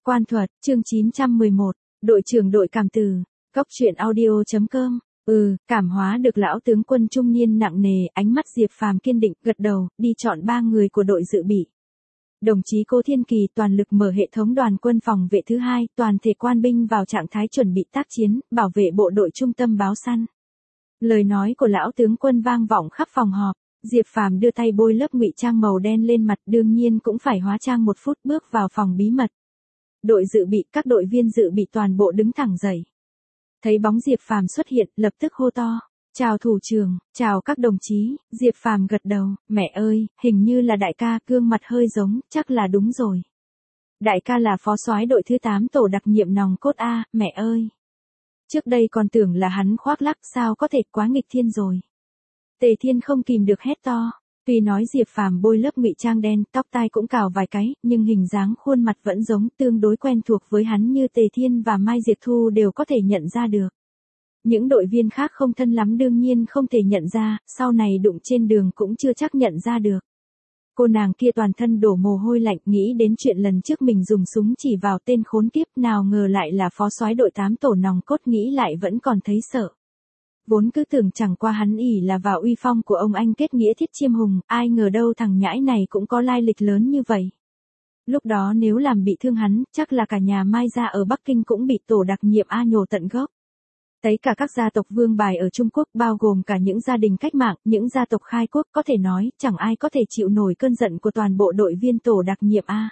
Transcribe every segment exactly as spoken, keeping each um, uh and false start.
Quan thuật, chương chín trăm mười một, đội trưởng đội cảm từ, Cóc truyện audio chấm com. Ừ, cảm hóa được lão tướng quân trung niên nặng nề, ánh mắt Diệp Phàm kiên định, gật đầu, đi chọn ba người của đội dự bị. Đồng chí Cố Thiên Kỳ toàn lực mở hệ thống đoàn quân phòng vệ thứ hai, toàn thể quan binh vào trạng thái chuẩn bị tác chiến, bảo vệ bộ đội trung tâm báo săn. Lời nói của lão tướng quân vang vọng khắp phòng họp. Diệp Phàm đưa tay bôi lớp ngụy trang màu đen lên mặt, đương nhiên cũng phải hóa trang một phút, bước vào phòng bí mật. Đội dự bị, các đội viên dự bị toàn bộ đứng thẳng dậy. Thấy bóng Diệp Phàm xuất hiện, lập tức hô to, chào thủ trưởng, chào các đồng chí. Diệp Phàm gật đầu, mẹ ơi, hình như là đại ca, gương mặt hơi giống, chắc là đúng rồi. Đại ca là phó soái đội thứ tám tổ đặc nhiệm nòng cốt A, mẹ ơi. Trước đây còn tưởng là hắn khoác lác, sao có thể, quá nghịch thiên rồi. Tề Thiên không kìm được hét to. Tuy nói Diệp Phàm bôi lớp ngụy trang đen, tóc tai cũng cào vài cái, nhưng hình dáng khuôn mặt vẫn giống, tương đối quen thuộc với hắn như Tề Thiên và Mai Diệp Thu đều có thể nhận ra được. Những đội viên khác không thân lắm đương nhiên không thể nhận ra, sau này đụng trên đường cũng chưa chắc nhận ra được. Cô nàng kia toàn thân đổ mồ hôi lạnh, nghĩ đến chuyện lần trước mình dùng súng chỉ vào tên khốn kiếp, nào ngờ lại là phó soái đội tám tổ nòng cốt, nghĩ lại vẫn còn thấy sợ. Vốn cứ tưởng chẳng qua hắn ỷ là vào uy phong của ông anh kết nghĩa Thiết Chiêm Hùng, ai ngờ đâu thằng nhãi này cũng có lai lịch lớn như vậy. Lúc đó nếu làm bị thương hắn, chắc là cả nhà Mai gia ở Bắc Kinh cũng bị tổ đặc nhiệm A nhổ tận gốc. Thấy cả các gia tộc vương bài ở Trung Quốc, bao gồm cả những gia đình cách mạng, những gia tộc khai quốc, có thể nói, chẳng ai có thể chịu nổi cơn giận của toàn bộ đội viên tổ đặc nhiệm A.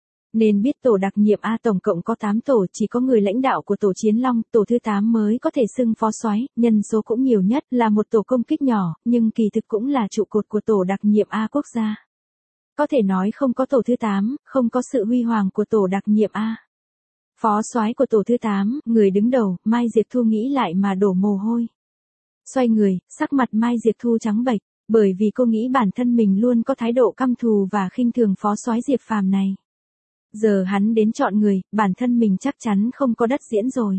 Nên biết tổ đặc nhiệm A tổng cộng có tám tổ, chỉ có người lãnh đạo của tổ Chiến Long, tổ thứ tám mới có thể xưng phó soái, nhân số cũng nhiều nhất, là một tổ công kích nhỏ, nhưng kỳ thực cũng là trụ cột của tổ đặc nhiệm A quốc gia. Có thể nói không có tổ thứ tám, không có sự huy hoàng của tổ đặc nhiệm A. Phó soái của tổ thứ tám, người đứng đầu, Mai Diệp Thu nghĩ lại mà đổ mồ hôi. Xoay người, sắc mặt Mai Diệp Thu trắng bệch, bởi vì cô nghĩ bản thân mình luôn có thái độ căm thù và khinh thường phó soái Diệp Phàm này. Giờ hắn đến chọn người, bản thân mình chắc chắn không có đất diễn rồi.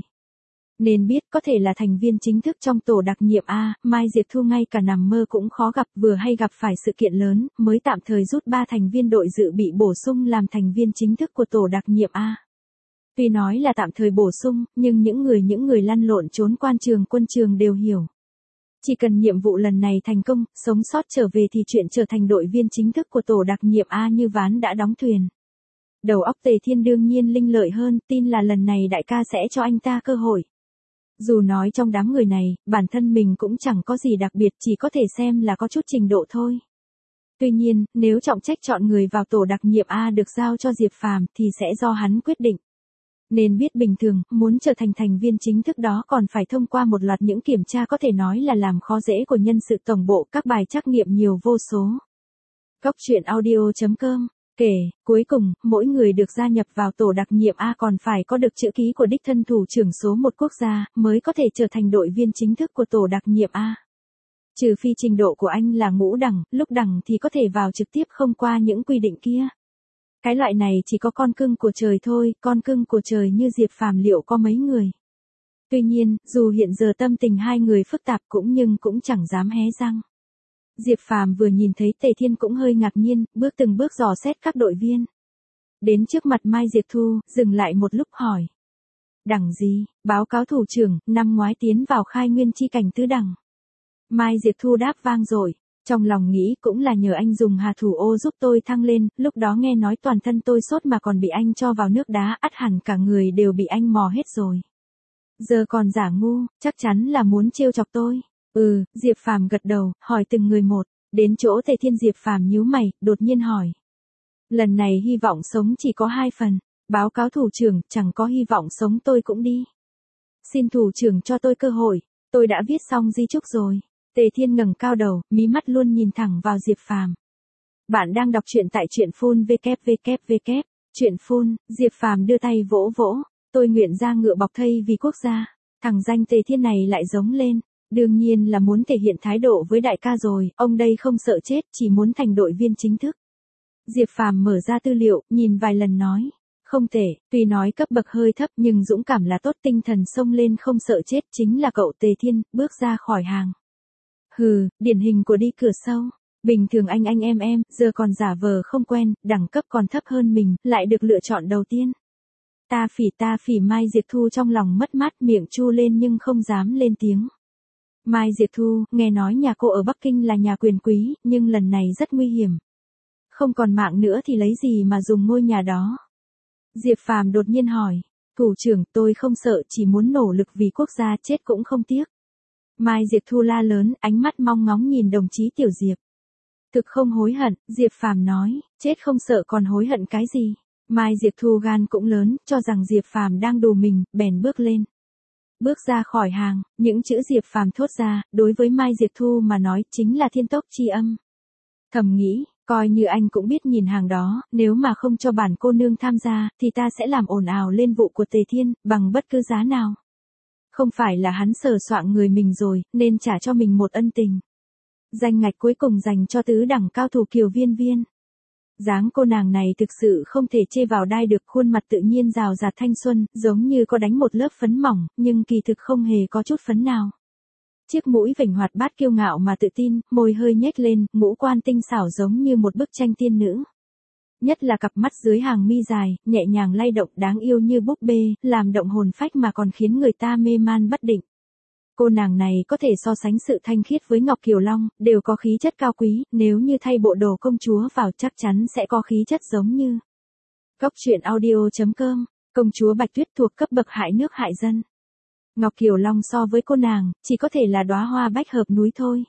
Nên biết có thể là thành viên chính thức trong tổ đặc nhiệm A, Mai Diệp Thu ngay cả nằm mơ cũng khó gặp, vừa hay gặp phải sự kiện lớn, mới tạm thời rút ba thành viên đội dự bị bổ sung làm thành viên chính thức của tổ đặc nhiệm A. Tuy nói là tạm thời bổ sung, nhưng những người những người lăn lộn trốn quan trường quân trường đều hiểu. Chỉ cần nhiệm vụ lần này thành công, sống sót trở về thì chuyện trở thành đội viên chính thức của tổ đặc nhiệm A như ván đã đóng thuyền. Đầu óc Tề Thiên đương nhiên linh lợi hơn, tin là lần này đại ca sẽ cho anh ta cơ hội. Dù nói trong đám người này, bản thân mình cũng chẳng có gì đặc biệt, chỉ có thể xem là có chút trình độ thôi. Tuy nhiên, nếu trọng trách chọn người vào tổ đặc nhiệm A được giao cho Diệp Phàm thì sẽ do hắn quyết định. Nên biết bình thường, muốn trở thành thành viên chính thức đó còn phải thông qua một loạt những kiểm tra có thể nói là làm khó dễ của nhân sự tổng bộ, các bài trắc nghiệm nhiều vô số. Cóc truyện audio chấm com. Kể, cuối cùng, mỗi người được gia nhập vào tổ đặc nhiệm A còn phải có được chữ ký của đích thân thủ trưởng số một quốc gia, mới có thể trở thành đội viên chính thức của tổ đặc nhiệm A. Trừ phi trình độ của anh là ngũ đẳng, lúc đẳng thì có thể vào trực tiếp không qua những quy định kia. Cái loại này chỉ có con cưng của trời thôi, con cưng của trời như Diệp Phàm liệu có mấy người. Tuy nhiên, dù hiện giờ tâm tình hai người phức tạp cũng nhưng cũng chẳng dám hé răng. Diệp Phàm vừa nhìn thấy Tề Thiên cũng hơi ngạc nhiên, bước từng bước dò xét các đội viên. Đến trước mặt Mai Diệp Thu, dừng lại một lúc hỏi. Đẳng gì, báo cáo thủ trưởng, năm ngoái tiến vào khai nguyên chi cảnh tứ đẳng. Mai Diệp Thu đáp vang dội, trong lòng nghĩ cũng là nhờ anh dùng hà thủ ô giúp tôi thăng lên, lúc đó nghe nói toàn thân tôi sốt mà còn bị anh cho vào nước đá, ắt hẳn cả người đều bị anh mò hết rồi. Giờ còn giả ngu, chắc chắn là muốn trêu chọc tôi. Ừ, Diệp Phàm gật đầu, hỏi từng người một, đến chỗ Tề Thiên Diệp Phàm nhíu mày, đột nhiên hỏi. Lần này hy vọng sống chỉ có hai phần, báo cáo thủ trưởng, chẳng có hy vọng sống tôi cũng đi. Xin thủ trưởng cho tôi cơ hội, tôi đã viết xong di chúc rồi. Tề Thiên ngẩng cao đầu, mí mắt luôn nhìn thẳng vào Diệp Phàm. Bạn đang đọc truyện tại truyện phun vê kép vê kép vê kép, truyện phun, Diệp Phàm đưa tay vỗ vỗ, tôi nguyện ra ngựa bọc thây vì quốc gia. Thằng danh Tề Thiên này lại giống lên. Đương nhiên là muốn thể hiện thái độ với đại ca rồi, ông đây không sợ chết, chỉ muốn thành đội viên chính thức. Diệp Phàm mở ra tư liệu, nhìn vài lần nói. Không thể, tuy nói cấp bậc hơi thấp nhưng dũng cảm là tốt, tinh thần xông lên không sợ chết chính là cậu Tề Thiên, bước ra khỏi hàng. Hừ, điển hình của đi cửa sau. Bình thường anh anh em em, giờ còn giả vờ không quen, đẳng cấp còn thấp hơn mình, lại được lựa chọn đầu tiên. Ta phỉ ta phỉ Mai Diệp Thu trong lòng mất mát, miệng chu lên nhưng không dám lên tiếng. Mai Diệp Thu, nghe nói nhà cô ở Bắc Kinh là nhà quyền quý, nhưng lần này rất nguy hiểm. Không còn mạng nữa thì lấy gì mà dùng ngôi nhà đó? Diệp Phàm đột nhiên hỏi. Thủ trưởng, tôi không sợ, chỉ muốn nỗ lực vì quốc gia, chết cũng không tiếc. Mai Diệp Thu la lớn, ánh mắt mong ngóng nhìn đồng chí Tiểu Diệp. Thực không hối hận, Diệp Phàm nói, chết không sợ còn hối hận cái gì? Mai Diệp Thu gan cũng lớn, cho rằng Diệp Phàm đang đùa mình, bèn bước lên. Bước ra khỏi hàng, những chữ Diệp Phàm thốt ra, đối với Mai Diệp Thu mà nói chính là thiên tốc chi âm. Thầm nghĩ, coi như anh cũng biết nhìn hàng đó, nếu mà không cho bản cô nương tham gia, thì ta sẽ làm ồn ào lên vụ của Tề Thiên, bằng bất cứ giá nào. Không phải là hắn sờ soạng người mình rồi, nên trả cho mình một ân tình. Danh ngạch cuối cùng dành cho tứ đẳng cao thủ Kiều Viên Viên. Dáng cô nàng này thực sự không thể chê vào đai được, khuôn mặt tự nhiên rào rạt thanh xuân, giống như có đánh một lớp phấn mỏng, nhưng kỳ thực không hề có chút phấn nào. Chiếc mũi vểnh hoạt bát kiêu ngạo mà tự tin, môi hơi nhếch lên, ngũ quan tinh xảo giống như một bức tranh tiên nữ. Nhất là cặp mắt dưới hàng mi dài, nhẹ nhàng lay động đáng yêu như búp bê, làm động hồn phách mà còn khiến người ta mê man bất định. Cô nàng này có thể so sánh sự thanh khiết với Ngọc Kiều Long, đều có khí chất cao quý, nếu như thay bộ đồ công chúa vào chắc chắn sẽ có khí chất giống như. Cốc truyện audio chấm com, công chúa Bạch Tuyết thuộc cấp bậc hại nước hại dân. Ngọc Kiều Long so với cô nàng, chỉ có thể là đóa hoa bách hợp núi thôi.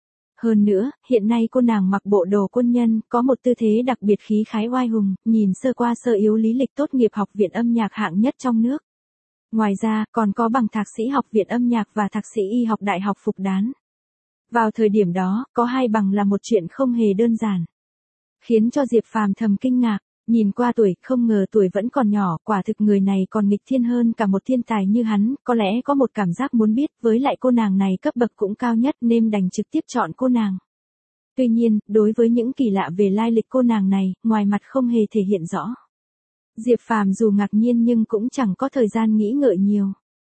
Hơn nữa, hiện nay cô nàng mặc bộ đồ quân nhân, có một tư thế đặc biệt khí khái oai hùng, nhìn sơ qua sơ yếu lý lịch tốt nghiệp học viện âm nhạc hạng nhất trong nước. Ngoài ra, còn có bằng thạc sĩ học viện âm nhạc và thạc sĩ y học đại học Phục Đán. Vào thời điểm đó, có hai bằng là một chuyện không hề đơn giản. Khiến cho Diệp Phàm thầm kinh ngạc, nhìn qua tuổi, không ngờ tuổi vẫn còn nhỏ, quả thực người này còn nghịch thiên hơn cả một thiên tài như hắn, có lẽ có một cảm giác muốn biết, với lại cô nàng này cấp bậc cũng cao nhất nên đành trực tiếp chọn cô nàng. Tuy nhiên, đối với những kỳ lạ về lai lịch cô nàng này, ngoài mặt không hề thể hiện rõ. Diệp Phàm dù ngạc nhiên nhưng cũng chẳng có thời gian nghĩ ngợi nhiều.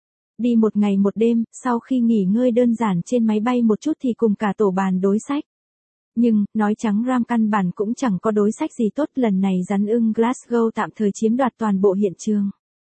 Đi một ngày một đêm, sau khi nghỉ ngơi đơn giản trên máy bay một chút thì cùng cả tổ bàn đối sách. Nhưng, nói trắng ram căn bản cũng chẳng có đối sách gì tốt, lần này rắn ưng Glasgow tạm thời chiếm đoạt toàn bộ hiện trường.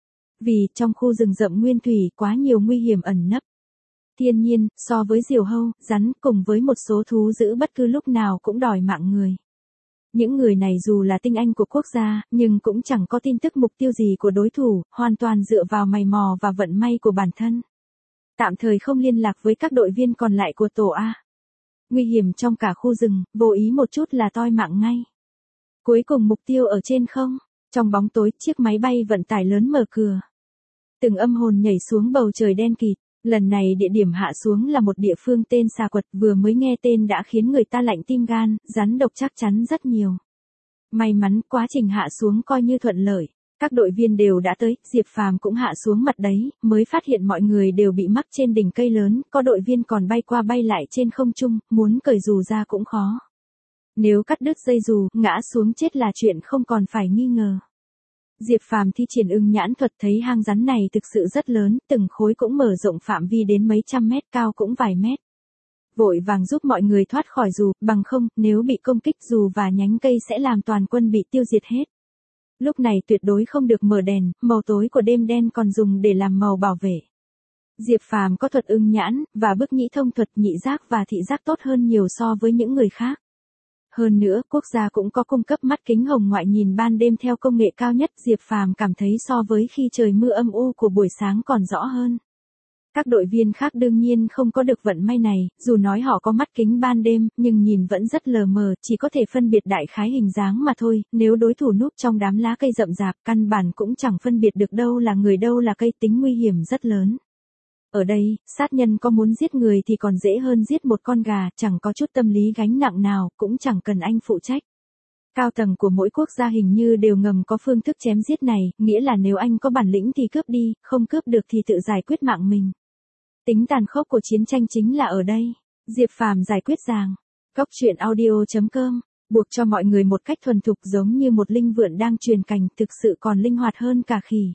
Vì, trong khu rừng rậm nguyên thủy quá nhiều nguy hiểm ẩn nấp. Thiên nhiên, so với diều hâu, rắn cùng với một số thú dữ bất cứ lúc nào cũng đòi mạng người. Những người này dù là tinh anh của quốc gia, nhưng cũng chẳng có tin tức mục tiêu gì của đối thủ, hoàn toàn dựa vào mày mò và vận may của bản thân. Tạm thời không liên lạc với các đội viên còn lại của tổ A. Nguy hiểm trong cả khu rừng, vô ý một chút là toi mạng ngay. Cuối cùng mục tiêu ở trên không, trong bóng tối, chiếc máy bay vận tải lớn mở cửa. Từng âm hồn nhảy xuống bầu trời đen kịt, lần này địa điểm hạ xuống là một địa phương tên Xà Quật, vừa mới nghe tên đã khiến người ta lạnh tim gan, rắn độc chắc chắn rất nhiều. May mắn, quá trình hạ xuống coi như thuận lợi. Các đội viên đều đã tới, Diệp Phàm cũng hạ xuống mặt đấy, mới phát hiện mọi người đều bị mắc trên đỉnh cây lớn, có đội viên còn bay qua bay lại trên không trung, muốn cởi dù ra cũng khó. Nếu cắt đứt dây dù, ngã xuống chết là chuyện không còn phải nghi ngờ. Diệp Phàm thi triển ưng nhãn thuật thấy hang rắn này thực sự rất lớn, từng khối cũng mở rộng phạm vi đến mấy trăm mét, cao cũng vài mét. Vội vàng giúp mọi người thoát khỏi dù, bằng không, nếu bị công kích dù và nhánh cây sẽ làm toàn quân bị tiêu diệt hết. Lúc này tuyệt đối không được mở đèn, màu tối của đêm đen còn dùng để làm màu bảo vệ. Diệp Phàm có thuật ưng nhãn, và bức nhĩ thông thuật nhị giác và thị giác tốt hơn nhiều so với những người khác. Hơn nữa, quốc gia cũng có cung cấp mắt kính hồng ngoại nhìn ban đêm theo công nghệ cao nhất, Diệp Phàm cảm thấy so với khi trời mưa âm u của buổi sáng còn rõ hơn. Các đội viên khác đương nhiên không có được vận may này, dù nói họ có mắt kính ban đêm, nhưng nhìn vẫn rất lờ mờ, chỉ có thể phân biệt đại khái hình dáng mà thôi, nếu đối thủ núp trong đám lá cây rậm rạp, căn bản cũng chẳng phân biệt được đâu là người đâu là cây, tính nguy hiểm rất lớn. Ở đây, sát nhân có muốn giết người thì còn dễ hơn giết một con gà, chẳng có chút tâm lý gánh nặng nào, cũng chẳng cần anh phụ trách. Cao tầng của mỗi quốc gia hình như đều ngầm có phương thức chém giết này, nghĩa là nếu anh có bản lĩnh thì cướp đi, không cướp được thì tự giải quyết mạng mình. Tính tàn khốc của chiến tranh chính là ở đây. Diệp Phàm giải quyết ràng. Cốc truyện audio chấm com, buộc cho mọi người một cách thuần thục giống như một linh vượn đang truyền cành, thực sự còn linh hoạt hơn cả khỉ.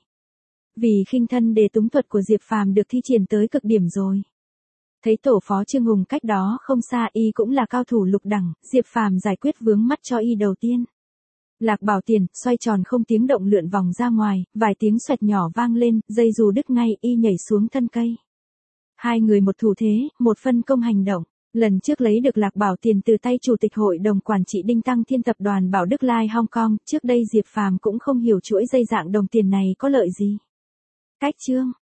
Vì khinh thân đề túng thuật của Diệp Phàm được thi triển tới cực điểm rồi. Thấy tổ phó Trương Hùng cách đó không xa, y cũng là cao thủ lục đẳng, Diệp Phàm giải quyết vướng mắt cho y đầu tiên. Lạc Bảo Tiền, xoay tròn không tiếng động lượn vòng ra ngoài, vài tiếng xoẹt nhỏ vang lên, dây dù đứt ngay, y nhảy xuống thân cây. Hai người một thủ thế, một phân công hành động. Lần trước lấy được Lạc Bảo Tiền từ tay Chủ tịch Hội đồng Quản trị Đinh Tăng Thiên tập đoàn Bảo Đức Lai Hong Kong, trước đây Diệp Phàm cũng không hiểu chuỗi dây dạng đồng tiền này có lợi gì. Cách chương